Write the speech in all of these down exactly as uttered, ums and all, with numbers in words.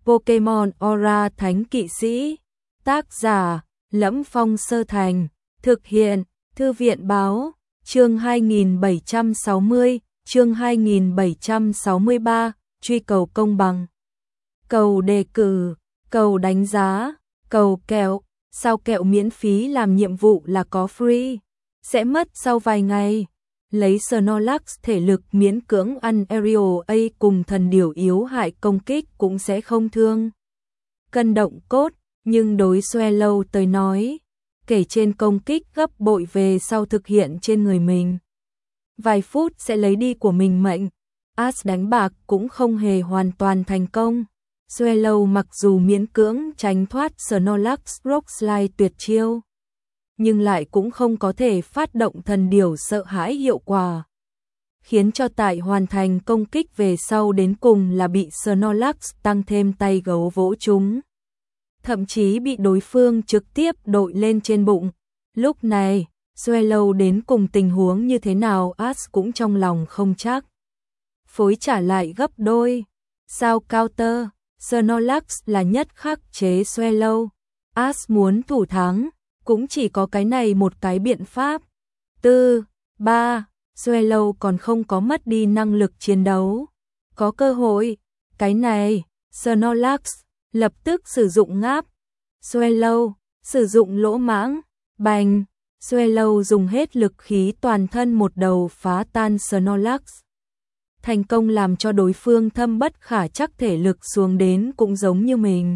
Pokemon Aura Thánh Kỵ Sĩ. Tác giả: Lẫm Phong Sơ Thành. Thực hiện: Thư viện báo. Chương hai nghìn bảy trăm sáu mươi, chương hai nghìn bảy trăm sáu mươi ba, truy cầu công bằng. Cầu đề cử, cầu đánh giá, cầu kẹo. Sao kẹo miễn phí làm nhiệm vụ là có free, sẽ mất sau vài ngày. Lấy Snorlax thể lực miễn cưỡng ăn Aerial A cùng thần điểu yếu hại công kích cũng sẽ không thương cân động cốt, nhưng đối Swallow tới nói, kể trên công kích gấp bội về sau thực hiện trên người mình. Vài phút sẽ lấy đi của mình mệnh. Ash đánh bạc cũng không hề hoàn toàn thành công. Swallow mặc dù miễn cưỡng tránh thoát Snorlax Rock Slide tuyệt chiêu, nhưng lại cũng không có thể phát động thần điểu sợ hãi hiệu quả, khiến cho tại hoàn thành công kích về sau đến cùng là bị Snorlax tăng thêm tay gấu vỗ chúng. Thậm chí bị đối phương trực tiếp đội lên trên bụng. Lúc này, Swallow đến cùng tình huống như thế nào Ash cũng trong lòng không chắc. Phối trả lại gấp đôi. Sao counter, Snorlax là nhất khắc chế Swallow. Ash muốn thủ thắng, cũng chỉ có cái này một cái biện pháp. Tư, ba, Swallow còn không có mất đi năng lực chiến đấu. Có cơ hội, cái này, Snorlax lập tức sử dụng ngáp. Swallow sử dụng lỗ mãng, bành. Swallow dùng hết lực khí toàn thân một đầu phá tan Snorlax, thành công làm cho đối phương thâm bất khả chắc thể lực xuống đến cũng giống như mình.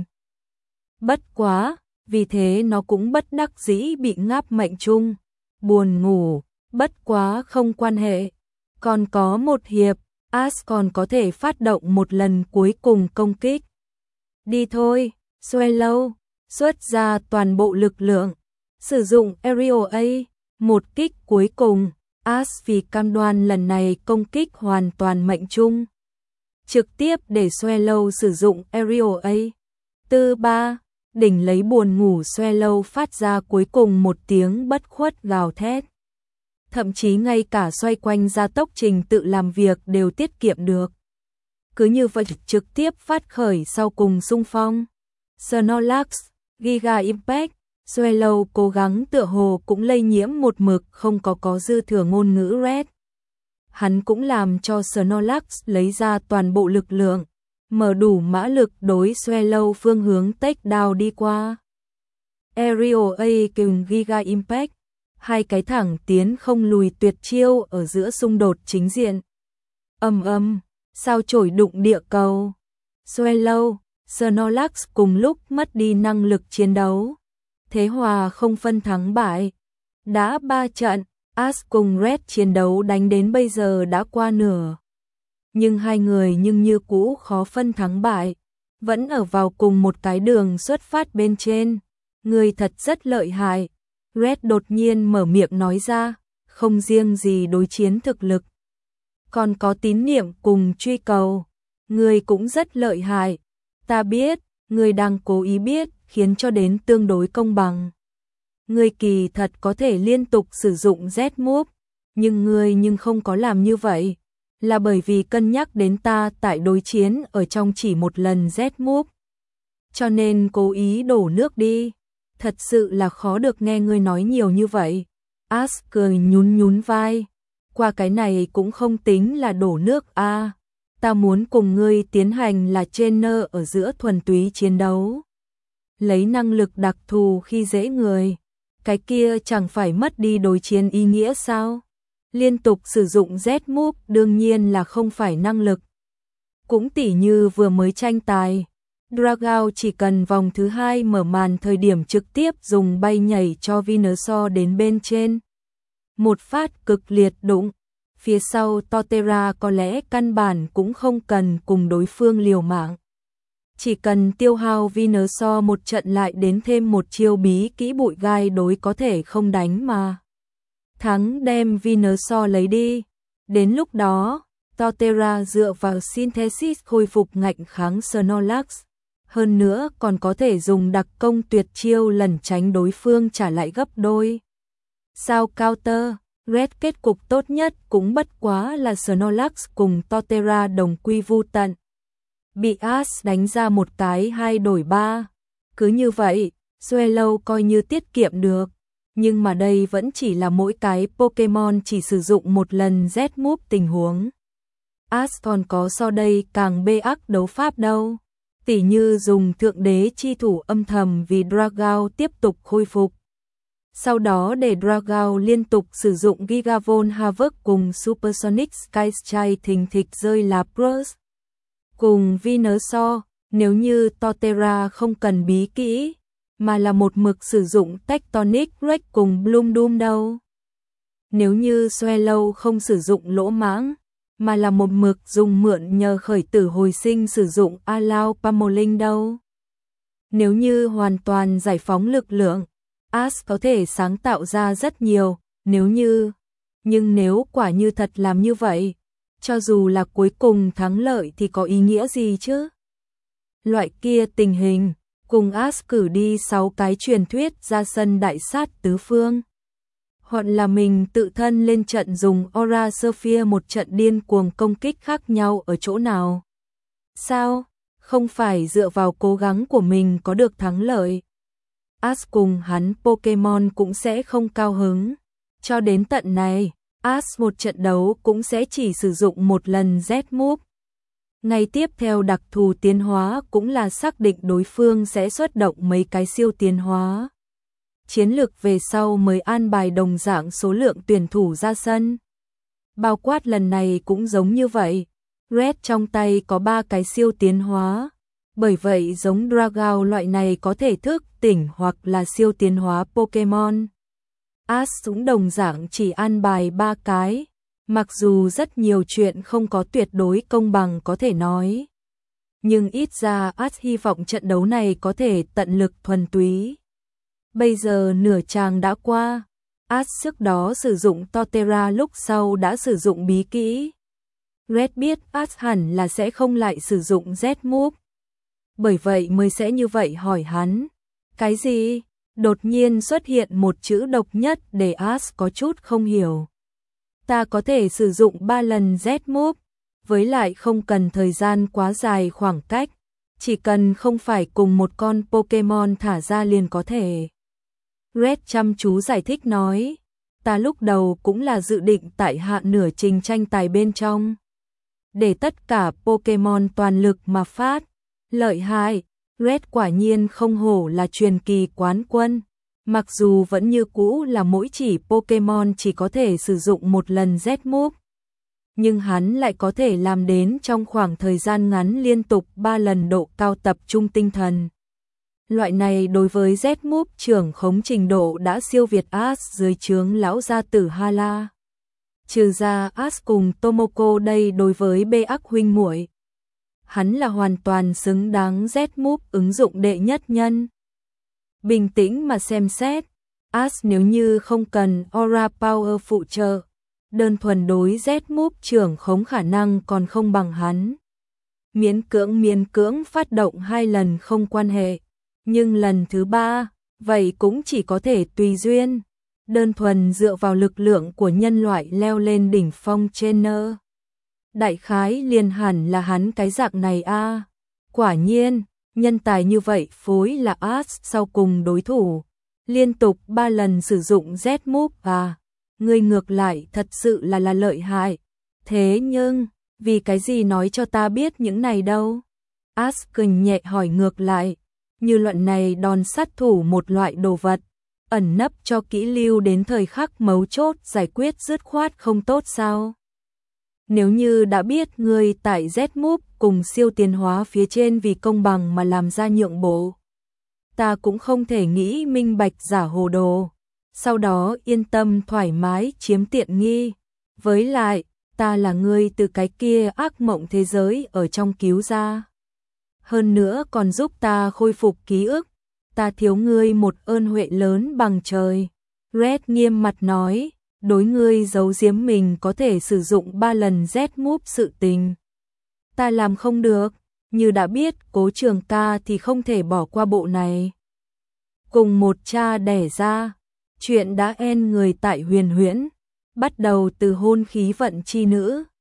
Bất quá, vì thế nó cũng bất đắc dĩ bị ngáp mệnh chung. Buồn ngủ, bất quá không quan hệ. Còn có một hiệp, Ash còn có thể phát động một lần cuối cùng công kích. Đi thôi, Swallow, xuất ra toàn bộ lực lượng. Sử dụng Aerial A, một kích cuối cùng. Ash vì cam đoan lần này công kích hoàn toàn mệnh chung, trực tiếp để Swallow sử dụng Aerial A. Tư ba, đỉnh lấy buồn ngủ Swallow phát ra cuối cùng một tiếng bất khuất gào thét. Thậm chí ngay cả xoay quanh gia tốc trình tự làm việc đều tiết kiệm được. Cứ như vậy trực tiếp phát khởi sau cùng xung phong. Snorlax, Giga Impact. Swallow cố gắng tựa hồ cũng lây nhiễm một mực không có có dư thừa ngôn ngữ Red. Hắn cũng làm cho Snorlax lấy ra toàn bộ lực lượng, mở đủ mã lực đối Swallow phương hướng take down đi qua. Aerial A cùng Giga Impact, hai cái thẳng tiến không lùi tuyệt chiêu ở giữa xung đột chính diện. Ầm ầm, sao chổi đụng địa cầu. Swallow, Snorlax cùng lúc mất đi năng lực chiến đấu. Thế hòa không phân thắng bại. Đã ba trận, Ash cùng Red chiến đấu đánh đến bây giờ đã qua nửa. Nhưng hai người nhưng như cũ khó phân thắng bại. Vẫn ở vào cùng một cái đường xuất phát bên trên. Người thật rất lợi hại. Red đột nhiên mở miệng nói ra, không riêng gì đối chiến thực lực, còn có tín niệm cùng truy cầu. Người cũng rất lợi hại. Ta biết, người đang cố ý biết, khiến cho đến tương đối công bằng. Ngươi kỳ thật có thể liên tục sử dụng Z-Move, nhưng ngươi nhưng không có làm như vậy, là bởi vì cân nhắc đến ta tại đối chiến ở trong chỉ một lần Z-Move. Cho nên cố ý đổ nước đi. Thật sự là khó được nghe ngươi nói nhiều như vậy. Ash cười nhún nhún vai. Qua cái này cũng không tính là đổ nước a. À, ta muốn cùng ngươi tiến hành là trainer ở giữa thuần túy chiến đấu. Lấy năng lực đặc thù khi dễ người, cái kia chẳng phải mất đi đối chiến ý nghĩa sao? Liên tục sử dụng Z-Move đương nhiên là không phải năng lực. Cũng tỉ như vừa mới tranh tài, Dragao chỉ cần vòng thứ hai mở màn thời điểm trực tiếp dùng bay nhảy cho Venusaur đến bên trên. Một phát cực liệt đụng, phía sau Torterra có lẽ căn bản cũng không cần cùng đối phương liều mạng. Chỉ cần tiêu hao Venusaur một trận lại đến thêm một chiêu bí kỹ bụi gai đối có thể không đánh mà thắng đem Venusaur lấy đi. Đến lúc đó, Torterra dựa vào Synthesis khôi phục ngạnh kháng Snorlax. Hơn nữa còn có thể dùng đặc công tuyệt chiêu lần tránh đối phương trả lại gấp đôi. Sao counter, Red kết cục tốt nhất cũng bất quá là Snorlax cùng Torterra đồng quy vu tận. bị Ash đánh ra một cái hai đổi ba. Cứ như vậy, Swallow coi như tiết kiệm được. Nhưng mà đây vẫn chỉ là mỗi cái Pokemon chỉ sử dụng một lần Z-move tình huống. Ash còn có so đây càng bê ác đấu pháp đâu. Tỉ như dùng thượng đế chi thủ âm thầm vì Dragao tiếp tục khôi phục. Sau đó để Dragao liên tục sử dụng Gigavolt Havoc cùng Supersonic Sky Strike thình thịch rơi Lapras. Cùng Venusaur, nếu như Torterra không cần bí kỹ, mà là một mực sử dụng Tectonic Rex cùng Bloom Doom đâu. Nếu như Swallow không sử dụng lỗ mãng, mà là một mực dùng mượn nhờ khởi tử hồi sinh sử dụng Allow Pummeling đâu. Nếu như hoàn toàn giải phóng lực lượng, Ash có thể sáng tạo ra rất nhiều, nếu như, nhưng nếu quả như thật làm như vậy, cho dù là cuối cùng thắng lợi thì có ý nghĩa gì chứ? Loại kia tình hình, cùng Ash cử đi sáu cái truyền thuyết ra sân đại sát tứ phương. Hoặc là mình tự thân lên trận dùng Aura Sphere một trận điên cuồng công kích khác nhau ở chỗ nào? Sao? Không phải dựa vào cố gắng của mình có được thắng lợi. Ash cùng hắn Pokemon cũng sẽ không cao hứng. Cho đến tận này, Ash một trận đấu cũng sẽ chỉ sử dụng một lần Z-move. Ngày tiếp theo đặc thù tiến hóa cũng là xác định đối phương sẽ xuất động mấy cái siêu tiến hóa. Chiến lược về sau mới an bài đồng dạng số lượng tuyển thủ ra sân. Bao quát lần này cũng giống như vậy. Red trong tay có ba cái siêu tiến hóa. Bởi vậy giống Dragao loại này có thể thức tỉnh hoặc là siêu tiến hóa Pokemon. Ash cũng đồng dạng chỉ an bài ba cái. Mặc dù rất nhiều chuyện không có tuyệt đối công bằng có thể nói. Nhưng ít ra Ash hy vọng trận đấu này có thể tận lực thuần túy. Bây giờ nửa chàng đã qua. Ash trước đó sử dụng Torterra lúc sau đã sử dụng bí kỹ. Red biết Ash hẳn là sẽ không lại sử dụng Z-move. Bởi vậy mới sẽ như vậy hỏi hắn. Cái gì? Đột nhiên xuất hiện một chữ độc nhất để Ash có chút không hiểu. Ta có thể sử dụng ba lần Z-move, với lại không cần thời gian quá dài khoảng cách. Chỉ cần không phải cùng một con Pokemon thả ra liền có thể. Red chăm chú giải thích nói. Ta lúc đầu cũng là dự định tại hạ nửa trình tranh tài bên trong. Để tất cả Pokemon toàn lực mà phát. Lợi hại, Red quả nhiên không hổ là truyền kỳ quán quân. Mặc dù vẫn như cũ là mỗi chỉ Pokemon chỉ có thể sử dụng một lần Z-move. Nhưng hắn lại có thể làm đến trong khoảng thời gian ngắn liên tục ba lần độ cao tập trung tinh thần. Loại này đối với Z-move trưởng khống trình độ đã siêu việt Ash dưới trướng lão gia tử Hala. Trừ ra Ash cùng Tomoko đây đối với bê ác huynh muội. Hắn là hoàn toàn xứng đáng Z-move ứng dụng đệ nhất nhân. Bình tĩnh mà xem xét, Ash nếu như không cần Aura Power phụ trợ, đơn thuần đối Z-move trưởng khống khả năng còn không bằng hắn. Miễn cưỡng miễn cưỡng phát động hai lần không quan hệ, nhưng lần thứ ba, vậy cũng chỉ có thể tùy duyên, đơn thuần dựa vào lực lượng của nhân loại leo lên đỉnh phong trainer. Đại khái liền hẳn là hắn cái dạng này a. À. Quả nhiên, nhân tài như vậy phối là Ash sau cùng đối thủ. Liên tục ba lần sử dụng Z-move à. Người ngược lại thật sự là là lợi hại. Thế nhưng, vì cái gì nói cho ta biết những này đâu? Ash cười nhẹ hỏi ngược lại. Như luận này đòn sát thủ một loại đồ vật. Ẩn nấp cho kỹ lưu đến thời khắc mấu chốt giải quyết dứt khoát không tốt sao? Nếu như đã biết người tại Z-move cùng siêu tiến hóa phía trên vì công bằng mà làm ra nhượng bộ, ta cũng không thể nghĩ minh bạch giả hồ đồ, sau đó yên tâm thoải mái chiếm tiện nghi. Với lại, ta là người từ cái kia ác mộng thế giới ở trong cứu ra. Hơn nữa còn giúp ta khôi phục ký ức, ta thiếu ngươi một ơn huệ lớn bằng trời. Red nghiêm mặt nói. Đối ngươi giấu giếm mình có thể sử dụng ba lần Z-move sự tình. Ta làm không được, như đã biết Cố Trường Ca thì không thể bỏ qua bộ này. Cùng một cha đẻ ra, chuyện đã en người tại huyền huyễn, bắt đầu từ hôn khí vận chi nữ,